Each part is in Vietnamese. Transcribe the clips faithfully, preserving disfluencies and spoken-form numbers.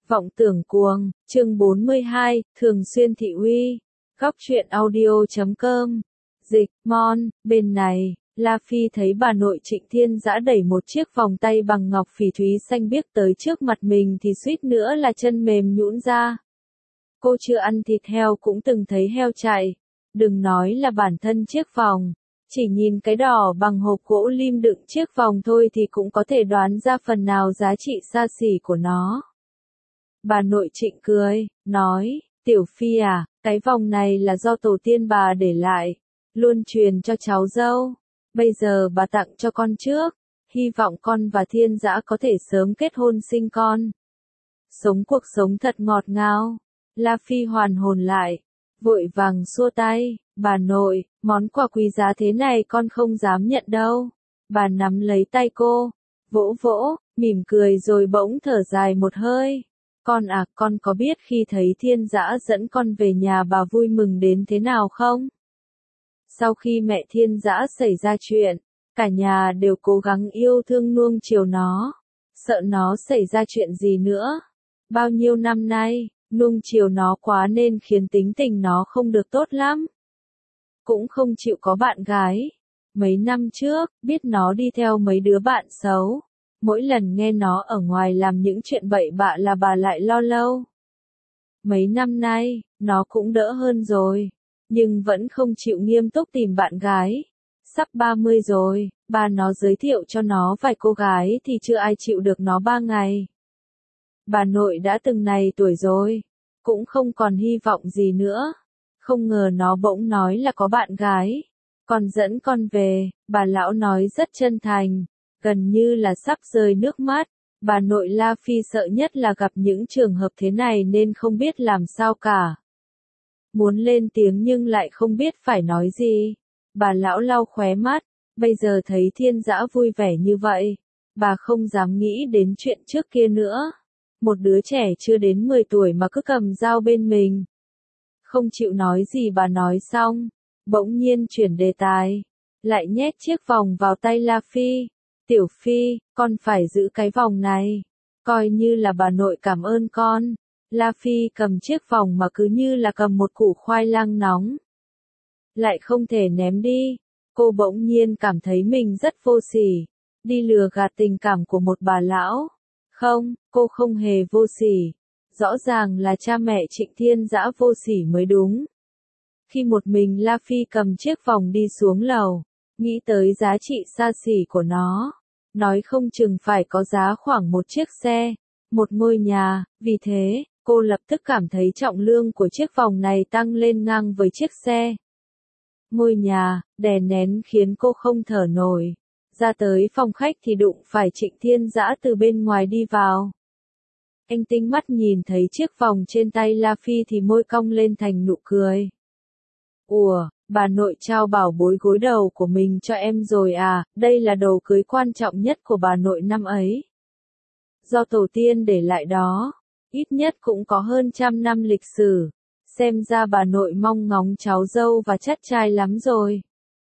Vọng tưởng cuồng, chương bốn mươi hai, thường xuyên thị uy. Góc truyện audio chấm com. Dịch, Mon, bên này, La Phi thấy bà nội Trịnh Thiên Dã đẩy một chiếc vòng tay bằng ngọc phỉ thúy xanh biếc tới trước mặt mình thì suýt nữa là chân mềm nhũn ra. Cô chưa ăn thịt heo cũng từng thấy heo chạy. Đừng nói là bản thân chiếc vòng. Chỉ nhìn cái đỏ bằng hộp gỗ lim đựng chiếc vòng thôi thì cũng có thể đoán ra phần nào giá trị xa xỉ của nó. Bà nội Trịnh cười, nói, Tiểu Phi à, cái vòng này là do tổ tiên bà để lại, luôn truyền cho cháu dâu. Bây giờ bà tặng cho con trước, hy vọng con và Thiên Dã có thể sớm kết hôn sinh con. Sống cuộc sống thật ngọt ngào. La Phi hoàn hồn lại, vội vàng xua tay, bà nội, món quà quý giá thế này con không dám nhận đâu. Bà nắm lấy tay cô, vỗ vỗ, mỉm cười rồi bỗng thở dài một hơi. Con à, con có biết khi thấy Thiên Dã dẫn con về nhà bà vui mừng đến thế nào không? Sau khi mẹ Thiên Dã xảy ra chuyện, cả nhà đều cố gắng yêu thương nuông chiều nó, sợ nó xảy ra chuyện gì nữa. Bao nhiêu năm nay, nuông chiều nó quá nên khiến tính tình nó không được tốt lắm. Cũng không chịu có bạn gái. Mấy năm trước, biết nó đi theo mấy đứa bạn xấu. Mỗi lần nghe nó ở ngoài làm những chuyện bậy bạ là bà lại lo lâu. Mấy năm nay, nó cũng đỡ hơn rồi. Nhưng vẫn không chịu nghiêm túc tìm bạn gái. Sắp ba mươi rồi, bà nó giới thiệu cho nó vài cô gái thì chưa ai chịu được nó ba ngày. Bà nội đã từng này tuổi rồi, cũng không còn hy vọng gì nữa. Không ngờ nó bỗng nói là có bạn gái. Còn dẫn con về, bà lão nói rất chân thành, gần như là sắp rơi nước mắt. Bà nội La Phi sợ nhất là gặp những trường hợp thế này nên không biết làm sao cả. Muốn lên tiếng nhưng lại không biết phải nói gì. Bà lão lau khóe mắt, bây giờ thấy Thiên Dã vui vẻ như vậy, bà không dám nghĩ đến chuyện trước kia nữa. Một đứa trẻ chưa đến mười tuổi mà cứ cầm dao bên mình. Không chịu nói gì bà nói xong, bỗng nhiên chuyển đề tài, lại nhét chiếc vòng vào tay La Phi. Tiểu Phi, con phải giữ cái vòng này, coi như là bà nội cảm ơn con. La Phi cầm chiếc vòng mà cứ như là cầm một củ khoai lang nóng. Lại không thể ném đi, cô bỗng nhiên cảm thấy mình rất vô sỉ, đi lừa gạt tình cảm của một bà lão. Không, cô không hề vô sỉ. Rõ ràng là cha mẹ Trịnh Thiên Dã vô sỉ mới đúng. Khi một mình La Phi cầm chiếc vòng đi xuống lầu, nghĩ tới giá trị xa xỉ của nó, nói không chừng phải có giá khoảng một chiếc xe, một ngôi nhà, vì thế, cô lập tức cảm thấy trọng lượng của chiếc vòng này tăng lên ngang với chiếc xe. Ngôi nhà, đè nén khiến cô không thở nổi. Ra tới phòng khách thì đụng phải Trịnh Thiên Dã từ bên ngoài đi vào. Anh tinh mắt nhìn thấy chiếc vòng trên tay La Phi thì môi cong lên thành nụ cười. Ủa, bà nội trao bảo bối gối đầu của mình cho em rồi à, đây là đồ cưới quan trọng nhất của bà nội năm ấy. Do tổ tiên để lại đó, ít nhất cũng có hơn trăm năm lịch sử, xem ra bà nội mong ngóng cháu dâu và chắt trai lắm rồi.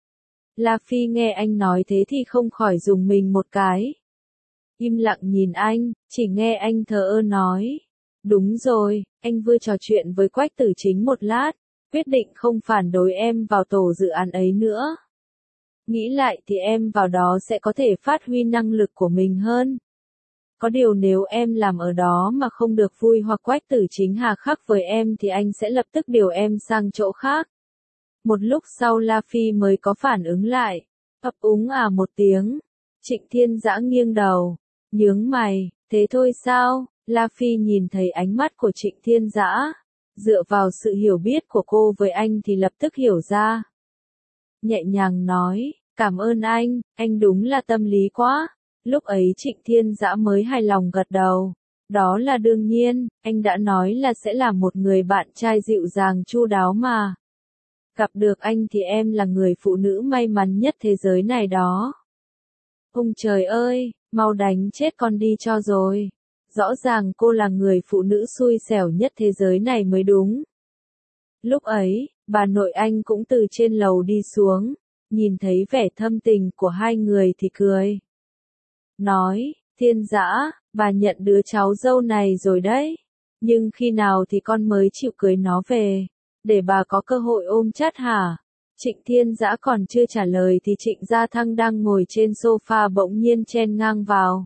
La Phi nghe anh nói thế thì không khỏi dùng mình một cái. Im lặng nhìn anh, chỉ nghe anh thờ ơ nói. Đúng rồi, anh vừa trò chuyện với Quách Tử Chính một lát, quyết định không phản đối em vào tổ dự án ấy nữa. Nghĩ lại thì em vào đó sẽ có thể phát huy năng lực của mình hơn. Có điều nếu em làm ở đó mà không được vui hoặc Quách Tử Chính hà khắc với em thì anh sẽ lập tức điều em sang chỗ khác. Một lúc sau La Phi mới có phản ứng lại, ấp úng à một tiếng. Trịnh Thiên Dã nghiêng đầu, nhướng mày, thế thôi sao? La Phi nhìn thấy ánh mắt của Trịnh Thiên Dã, dựa vào sự hiểu biết của cô với anh thì lập tức hiểu ra. Nhẹ nhàng nói, cảm ơn anh, anh đúng là tâm lý quá. Lúc ấy Trịnh Thiên Dã mới hài lòng gật đầu. Đó là đương nhiên, anh đã nói là sẽ là một người bạn trai dịu dàng chu đáo mà. Gặp được anh thì em là người phụ nữ may mắn nhất thế giới này đó. Ông trời ơi, mau đánh chết con đi cho rồi. Rõ ràng cô là người phụ nữ xui xẻo nhất thế giới này mới đúng. Lúc ấy, bà nội anh cũng từ trên lầu đi xuống, nhìn thấy vẻ thâm tình của hai người thì cười. Nói, Thiên Dã, bà nhận đứa cháu dâu này rồi đấy. Nhưng khi nào thì con mới chịu cưới nó về, để bà có cơ hội ôm chắt hả? Trịnh Thiên Dã còn chưa trả lời thì Trịnh Gia Thăng đang ngồi trên sofa bỗng nhiên chen ngang vào.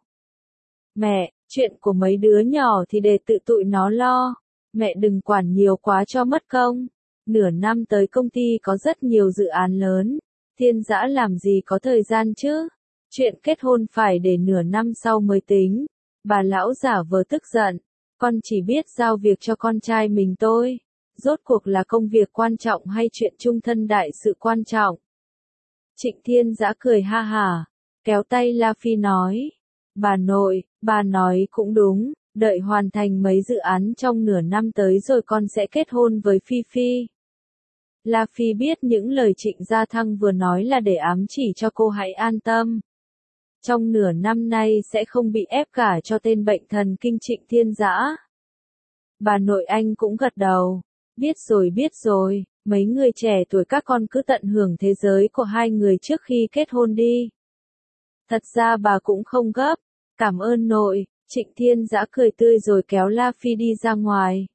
Mẹ, chuyện của mấy đứa nhỏ thì để tự tụi nó lo. Mẹ đừng quản nhiều quá cho mất công. Nửa năm tới công ty có rất nhiều dự án lớn. Thiên Dã làm gì có thời gian chứ? Chuyện kết hôn phải để nửa năm sau mới tính. Bà lão giả vờ tức giận. Con chỉ biết giao việc cho con trai mình thôi. Rốt cuộc là công việc quan trọng hay chuyện chung thân đại sự quan trọng? Trịnh Thiên Dã cười ha hả, kéo tay La Phi nói. Bà nội, bà nói cũng đúng, đợi hoàn thành mấy dự án trong nửa năm tới rồi con sẽ kết hôn với Phi Phi. La Phi biết những lời Trịnh Gia Thăng vừa nói là để ám chỉ cho cô hãy an tâm. Trong nửa năm nay sẽ không bị ép gả cho tên bệnh thần kinh Trịnh Thiên Dã. Bà nội anh cũng gật đầu. Biết rồi biết rồi, mấy người trẻ tuổi các con cứ tận hưởng thế giới của hai người trước khi kết hôn đi. Thật ra bà cũng không gấp. Cảm ơn nội, Trịnh Thiên Dã cười tươi rồi kéo La Phi đi ra ngoài.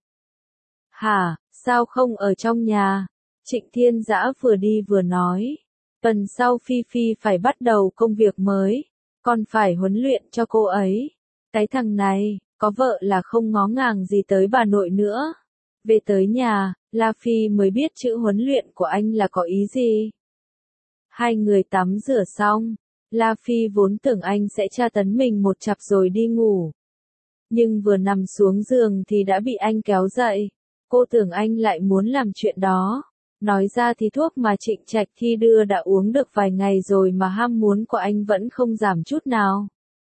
Hả, sao không ở trong nhà? Trịnh Thiên Dã vừa đi vừa nói. Tuần sau Phi Phi phải bắt đầu công việc mới. Con phải huấn luyện cho cô ấy. Cái thằng này, có vợ là không ngó ngàng gì tới bà nội nữa. Về tới nhà, La Phi mới biết chữ huấn luyện của anh là có ý gì. Hai người tắm rửa xong, La Phi vốn tưởng anh sẽ tra tấn mình một chặp rồi đi ngủ. Nhưng vừa nằm xuống giường thì đã bị anh kéo dậy. Cô tưởng anh lại muốn làm chuyện đó. Nói ra thì thuốc mà Trịnh Trạch Thi đưa đã uống được vài ngày rồi mà ham muốn của anh vẫn không giảm chút nào.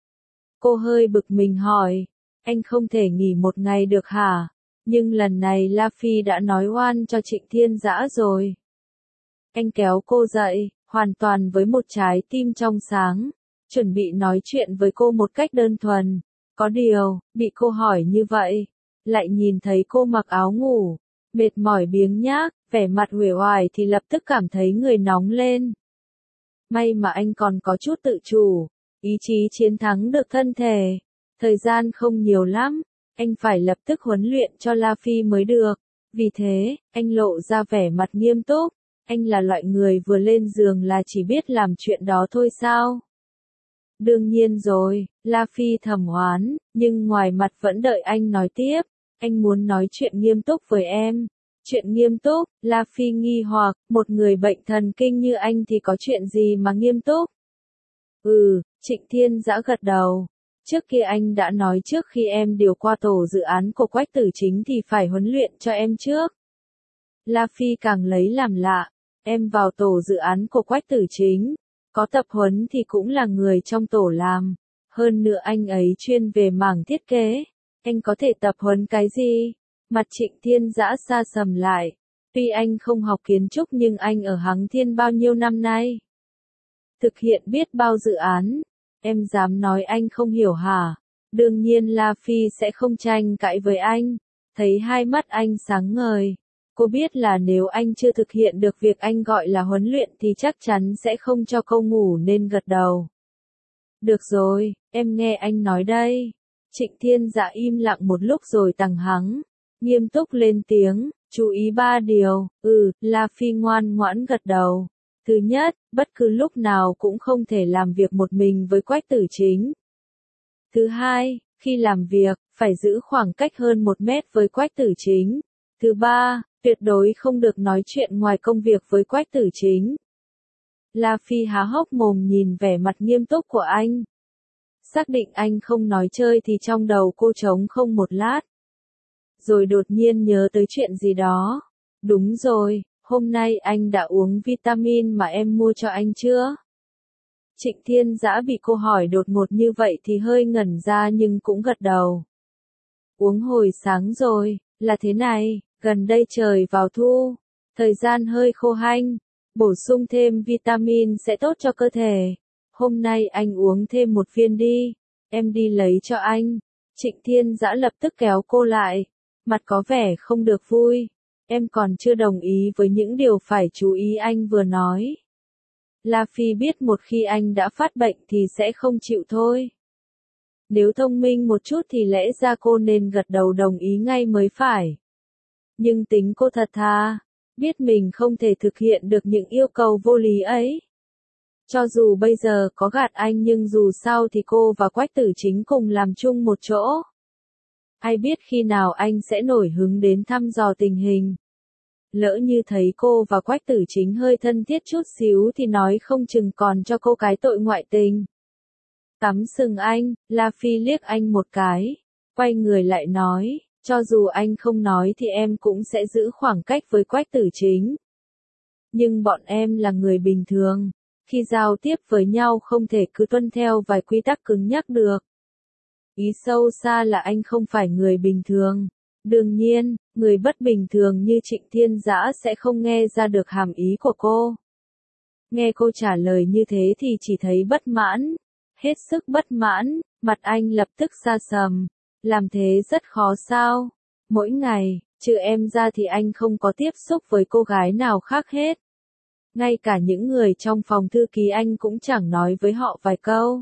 Cô hơi bực mình hỏi, anh không thể nghỉ một ngày được hả? Nhưng lần này La Phi đã nói oan cho Trịnh Thiên Dã rồi. Anh kéo cô dậy, hoàn toàn với một trái tim trong sáng, chuẩn bị nói chuyện với cô một cách đơn thuần. Có điều, bị cô hỏi như vậy, lại nhìn thấy cô mặc áo ngủ, mệt mỏi biếng nhác, vẻ mặt uể oải thì lập tức cảm thấy người nóng lên. May mà anh còn có chút tự chủ, ý chí chiến thắng được thân thể. Thời gian không nhiều lắm. Anh phải lập tức huấn luyện cho La Phi mới được. Vì thế, anh lộ ra vẻ mặt nghiêm túc. Anh là loại người vừa lên giường là chỉ biết làm chuyện đó thôi sao? Đương nhiên rồi, La Phi thầm oán, nhưng ngoài mặt vẫn đợi anh nói tiếp. Anh muốn nói chuyện nghiêm túc với em. Chuyện nghiêm túc, La Phi nghi hoặc, một người bệnh thần kinh như anh thì có chuyện gì mà nghiêm túc? Ừ, Trịnh Thiên Dã gật đầu. Trước kia anh đã nói trước khi em điều qua tổ dự án của Quách Tử Chính thì phải huấn luyện cho em trước. La Phi càng lấy làm lạ, em vào tổ dự án của Quách Tử Chính, có tập huấn thì cũng là người trong tổ làm. Hơn nữa anh ấy chuyên về mảng thiết kế, anh có thể tập huấn cái gì? Mặt Trịnh Thiên Dã xa sầm lại. Tuy anh không học kiến trúc nhưng anh ở Hằng Thiên bao nhiêu năm nay? Thực hiện biết bao dự án. Em dám nói anh không hiểu hả? Đương nhiên La Phi sẽ không tranh cãi với anh. Thấy hai mắt anh sáng ngời. Cô biết là nếu anh chưa thực hiện được việc anh gọi là huấn luyện thì chắc chắn sẽ không cho cô ngủ nên gật đầu. Được rồi, em nghe anh nói đây. Trịnh Thiên Dã im lặng một lúc rồi tằng hắng. Nghiêm túc lên tiếng, chú ý ba điều. Ừ, La Phi ngoan ngoãn gật đầu. Thứ nhất, bất cứ lúc nào cũng không thể làm việc một mình với Quách Tử Chính. Thứ hai, khi làm việc, phải giữ khoảng cách hơn một mét với Quách Tử Chính. Thứ ba, tuyệt đối không được nói chuyện ngoài công việc với Quách Tử Chính. La Phi há hốc mồm nhìn vẻ mặt nghiêm túc của anh. Xác định anh không nói chơi thì trong đầu cô trống không một lát. Rồi đột nhiên nhớ tới chuyện gì đó. Đúng rồi. Hôm nay anh đã uống vitamin mà em mua cho anh chưa? Trịnh Thiên Dã bị cô hỏi đột ngột như vậy thì hơi ngẩn ra nhưng cũng gật đầu. Uống hồi sáng rồi, là thế này, gần đây trời vào thu, thời gian hơi khô hanh, bổ sung thêm vitamin sẽ tốt cho cơ thể. Hôm nay anh uống thêm một viên đi, em đi lấy cho anh. Trịnh Thiên Dã lập tức kéo cô lại, mặt có vẻ không được vui. Em còn chưa đồng ý với những điều phải chú ý anh vừa nói. La Phi biết một khi anh đã phát bệnh thì sẽ không chịu thôi. Nếu thông minh một chút thì lẽ ra cô nên gật đầu đồng ý ngay mới phải. Nhưng tính cô thật thà, biết mình không thể thực hiện được những yêu cầu vô lý ấy. Cho dù bây giờ có gạt anh nhưng dù sao thì cô và Quách Tử Chính cùng làm chung một chỗ. Ai biết khi nào anh sẽ nổi hứng đến thăm dò tình hình. Lỡ như thấy cô và Quách Tử Chính hơi thân thiết chút xíu thì nói không chừng còn cho cô cái tội ngoại tình. Cắm sừng anh, La Phi liếc anh một cái, quay người lại nói, cho dù anh không nói thì em cũng sẽ giữ khoảng cách với Quách Tử Chính. Nhưng bọn em là người bình thường, khi giao tiếp với nhau không thể cứ tuân theo vài quy tắc cứng nhắc được. Ý sâu xa là anh không phải người bình thường. Đương nhiên, người bất bình thường như Trịnh Thiên Dã sẽ không nghe ra được hàm ý của cô. Nghe cô trả lời như thế thì chỉ thấy bất mãn, hết sức bất mãn, mặt anh lập tức sa sầm. Làm thế rất khó sao? Mỗi ngày, trừ em ra thì anh không có tiếp xúc với cô gái nào khác hết. Ngay cả những người trong phòng thư ký anh cũng chẳng nói với họ vài câu.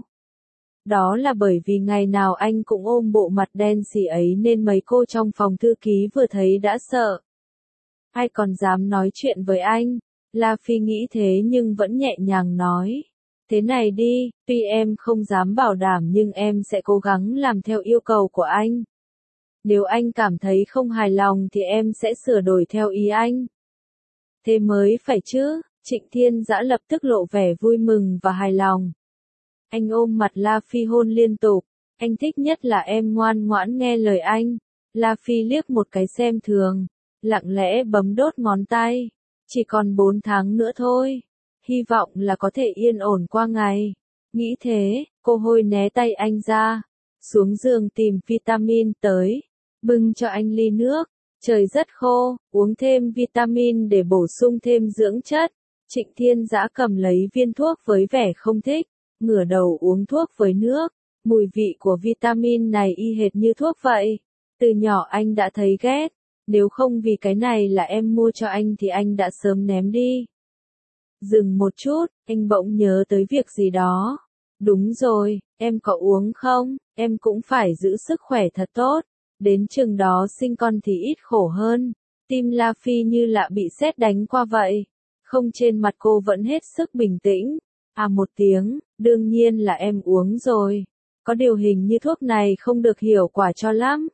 Đó là bởi vì ngày nào anh cũng ôm bộ mặt đen xì ấy nên mấy cô trong phòng thư ký vừa thấy đã sợ. Ai còn dám nói chuyện với anh? La Phi nghĩ thế nhưng vẫn nhẹ nhàng nói. Thế này đi, tuy em không dám bảo đảm nhưng em sẽ cố gắng làm theo yêu cầu của anh. Nếu anh cảm thấy không hài lòng thì em sẽ sửa đổi theo ý anh. Thế mới phải chứ, Trịnh Thiên Dã lập tức lộ vẻ vui mừng và hài lòng. Anh ôm mặt La Phi hôn liên tục, anh thích nhất là em ngoan ngoãn nghe lời anh. La Phi liếc một cái xem thường, lặng lẽ bấm đốt ngón tay. Chỉ còn bốn tháng nữa thôi, hy vọng là có thể yên ổn qua ngày. Nghĩ thế, cô hôi né tay anh ra, xuống giường tìm vitamin tới, bưng cho anh ly nước. Trời rất khô, uống thêm vitamin để bổ sung thêm dưỡng chất. Trịnh Thiên Dã cầm lấy viên thuốc với vẻ không thích, ngửa đầu uống thuốc với nước. Mùi vị của vitamin này y hệt như thuốc vậy. Từ nhỏ anh đã thấy ghét, nếu không vì cái này là em mua cho anh thì anh đã sớm ném đi. Dừng một chút, anh bỗng nhớ tới việc gì đó. Đúng rồi, em có uống không? Em cũng phải giữ sức khỏe thật tốt. Đến chừng đó sinh con thì ít khổ hơn. Tim La Phi như lạ bị sét đánh qua vậy. Không, trên mặt cô vẫn hết sức bình tĩnh. À một tiếng, đương nhiên là em uống rồi. Có điều hình như thuốc này không được hiệu quả cho lắm.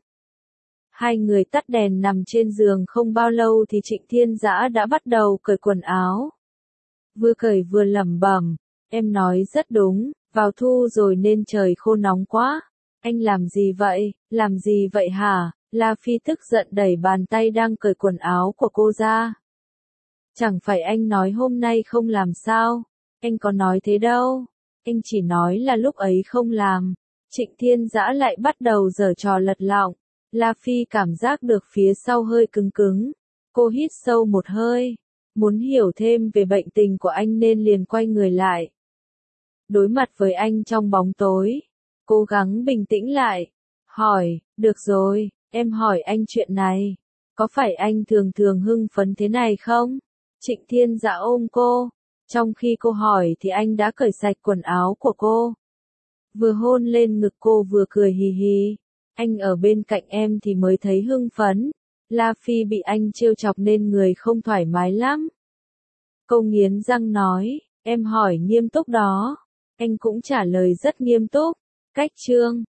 Hai người tắt đèn nằm trên giường không bao lâu thì Trịnh Thiên Dã đã bắt đầu cởi quần áo. Vừa cởi vừa lẩm bẩm, em nói rất đúng, vào thu rồi nên trời khô nóng quá. Anh làm gì vậy, làm gì vậy hả? La Phi tức giận đẩy bàn tay đang cởi quần áo của cô ra. Chẳng phải anh nói hôm nay không làm sao? Anh có nói thế đâu. Anh chỉ nói là lúc ấy không làm. Trịnh Thiên Dã lại bắt đầu giở trò lật lọng. La Phi cảm giác được phía sau hơi cứng cứng. Cô hít sâu một hơi. Muốn hiểu thêm về bệnh tình của anh nên liền quay người lại. Đối mặt với anh trong bóng tối. Cố gắng bình tĩnh lại. Hỏi, được rồi, em hỏi anh chuyện này. Có phải anh thường thường hưng phấn thế này không? Trịnh Thiên Dã ôm cô. Trong khi cô hỏi thì anh đã cởi sạch quần áo của cô. Vừa hôn lên ngực cô vừa cười hì hì. Anh ở bên cạnh em thì mới thấy hưng phấn. La Phi bị anh trêu chọc nên người không thoải mái lắm. Cô nghiến răng nói, em hỏi nghiêm túc đó. Anh cũng trả lời rất nghiêm túc. Cách chương